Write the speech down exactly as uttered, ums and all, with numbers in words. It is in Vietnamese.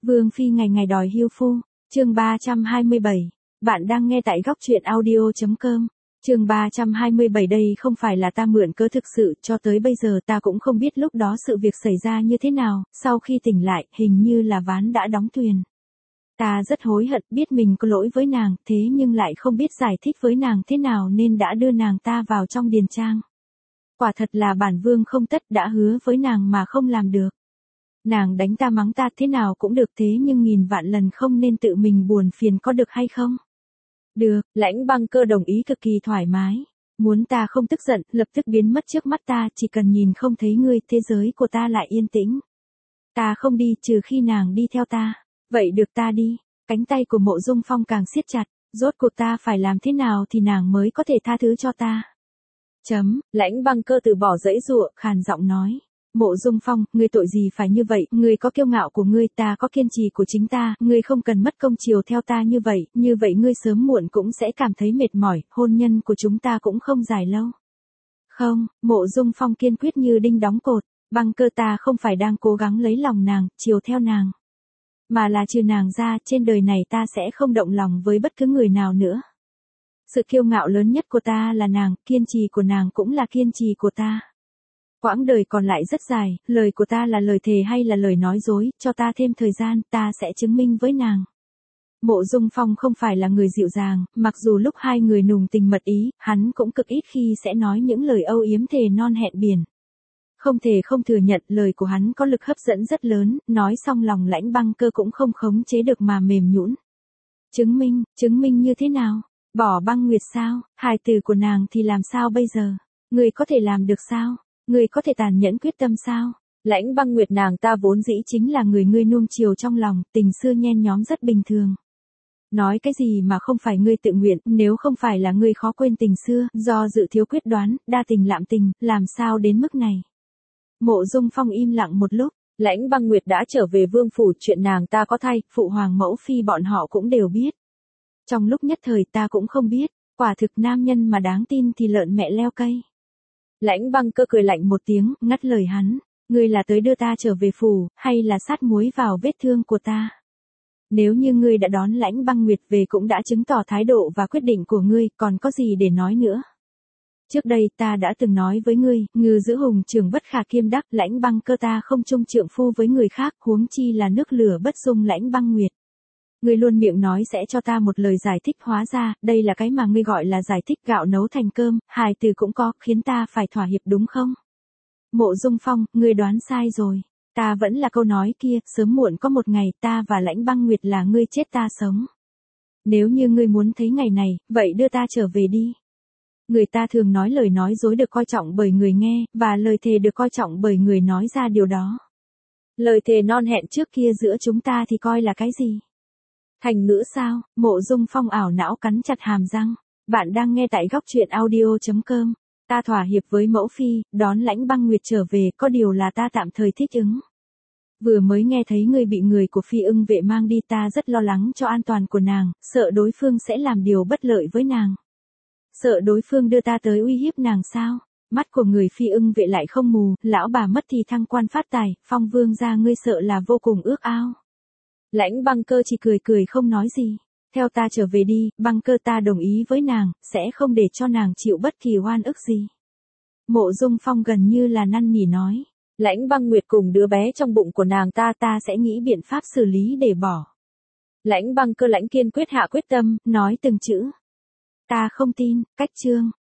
Vương phi ngày ngày đòi hưu phu, chương ba trăm hai mươi bảy. Bạn đang nghe tại góc truyện audio chấm com. Chương ba trăm hai mươi bảy đây không phải là ta mượn cớ thực sự, cho tới bây giờ ta cũng không biết lúc đó sự việc xảy ra như thế nào, sau khi tỉnh lại, hình như là ván đã đóng thuyền. Ta rất hối hận biết mình có lỗi với nàng, thế nhưng lại không biết giải thích với nàng thế nào nên đã đưa nàng ta vào trong điền trang. Quả thật là bản vương không tất đã hứa với nàng mà không làm được. Nàng đánh ta mắng ta thế nào cũng được thế nhưng nghìn vạn lần không nên tự mình buồn phiền có được hay không? Được, Lãnh Băng Cơ đồng ý cực kỳ thoải mái. Muốn ta không tức giận, lập tức biến mất trước mắt ta, chỉ cần nhìn không thấy ngươi, thế giới của ta lại yên tĩnh. Ta không đi trừ khi nàng đi theo ta. Vậy được ta đi. Cánh tay của Mộ Dung Phong càng siết chặt, rốt cuộc ta phải làm thế nào thì nàng mới có thể tha thứ cho ta. Chấm, Lãnh Băng Cơ từ bỏ giãy giụa, khàn giọng nói. Mộ Dung Phong, ngươi tội gì phải như vậy, ngươi có kiêu ngạo của ngươi, ta có kiên trì của chính ta, ngươi không cần mất công chiều theo ta như vậy, như vậy ngươi sớm muộn cũng sẽ cảm thấy mệt mỏi, hôn nhân của chúng ta cũng không dài lâu. Không, Mộ Dung Phong kiên quyết như đinh đóng cột, Băng Cơ ta không phải đang cố gắng lấy lòng nàng, chiều theo nàng. Mà là trừ nàng ra, trên đời này ta sẽ không động lòng với bất cứ người nào nữa. Sự kiêu ngạo lớn nhất của ta là nàng, kiên trì của nàng cũng là kiên trì của ta. Quãng đời còn lại rất dài, lời của ta là lời thề hay là lời nói dối, cho ta thêm thời gian, ta sẽ chứng minh với nàng. Mộ Dung Phong không phải là người dịu dàng, mặc dù lúc hai người nùng tình mật ý, hắn cũng cực ít khi sẽ nói những lời âu yếm thề non hẹn biển. Không thể không thừa nhận lời của hắn có lực hấp dẫn rất lớn, nói xong lòng Lãnh Băng Cơ cũng không khống chế được mà mềm nhũn. Chứng minh, chứng minh như thế nào? Bỏ Băng Nguyệt sao? Hài tử của nàng thì làm sao bây giờ? Người có thể làm được sao? Người có thể tàn nhẫn quyết tâm sao? Lãnh Băng Nguyệt nàng ta vốn dĩ chính là người ngươi nuông chiều trong lòng, tình xưa nhen nhóm rất bình thường. Nói cái gì mà không phải ngươi tự nguyện, nếu không phải là ngươi khó quên tình xưa, do dự thiếu quyết đoán, đa tình lạm tình, làm sao đến mức này? Mộ Dung Phong im lặng một lúc, Lãnh Băng Nguyệt đã trở về vương phủ, chuyện nàng ta có thai, phụ hoàng mẫu phi bọn họ cũng đều biết. Trong lúc nhất thời ta cũng không biết, quả thực nam nhân mà đáng tin thì lợn mẹ leo cây. Lãnh Băng Cơ cười lạnh một tiếng, ngắt lời hắn, ngươi là tới đưa ta trở về phủ, hay là sát muối vào vết thương của ta? Nếu như ngươi đã đón Lãnh Băng Nguyệt về cũng đã chứng tỏ thái độ và quyết định của ngươi, còn có gì để nói nữa? Trước đây ta đã từng nói với ngươi, ngư giữ hùng trường bất khả kiêm đắc, Lãnh Băng Cơ ta không chung trượng phu với người khác, huống chi là nước lửa bất dung Lãnh Băng Nguyệt. Ngươi luôn miệng nói sẽ cho ta một lời giải thích, hóa ra, đây là cái mà ngươi gọi là giải thích, gạo nấu thành cơm, hài từ cũng có, khiến ta phải thỏa hiệp đúng không? Mộ Dung Phong, ngươi đoán sai rồi. Ta vẫn là câu nói kia, sớm muộn có một ngày ta và Lãnh Băng Nguyệt là ngươi chết ta sống. Nếu như ngươi muốn thấy ngày này, vậy đưa ta trở về đi. Người ta thường nói lời nói dối được coi trọng bởi người nghe, và lời thề được coi trọng bởi người nói ra điều đó. Lời thề non hẹn trước kia giữa chúng ta thì coi là cái gì? Thành ngữ sao? Mộ Dung Phong ảo não cắn chặt hàm răng. Bạn đang nghe tại góc truyện audio chấm com. Ta thỏa hiệp với mẫu phi, đón Lãnh Băng Nguyệt trở về, có điều là ta tạm thời thích ứng. Vừa mới nghe thấy ngươi bị người của Phi Ưng vệ mang đi, ta rất lo lắng cho an toàn của nàng, sợ đối phương sẽ làm điều bất lợi với nàng. Sợ đối phương đưa ta tới uy hiếp nàng sao? Mắt của người Phi Ưng vệ lại không mù, lão bà mất thì thăng quan phát tài, Phong vương gia ngươi sợ là vô cùng ước ao. Lãnh Băng Cơ chỉ cười cười không nói gì. Theo ta trở về đi, Băng Cơ ta đồng ý với nàng, sẽ không để cho nàng chịu bất kỳ oan ức gì. Mộ Dung Phong gần như là năn nỉ nói. Lãnh Băng Nguyệt cùng đứa bé trong bụng của nàng ta ta sẽ nghĩ biện pháp xử lý để bỏ. Lãnh Băng Cơ lãnh kiên quyết hạ quyết tâm, nói từng chữ. Ta không tin, cách chương.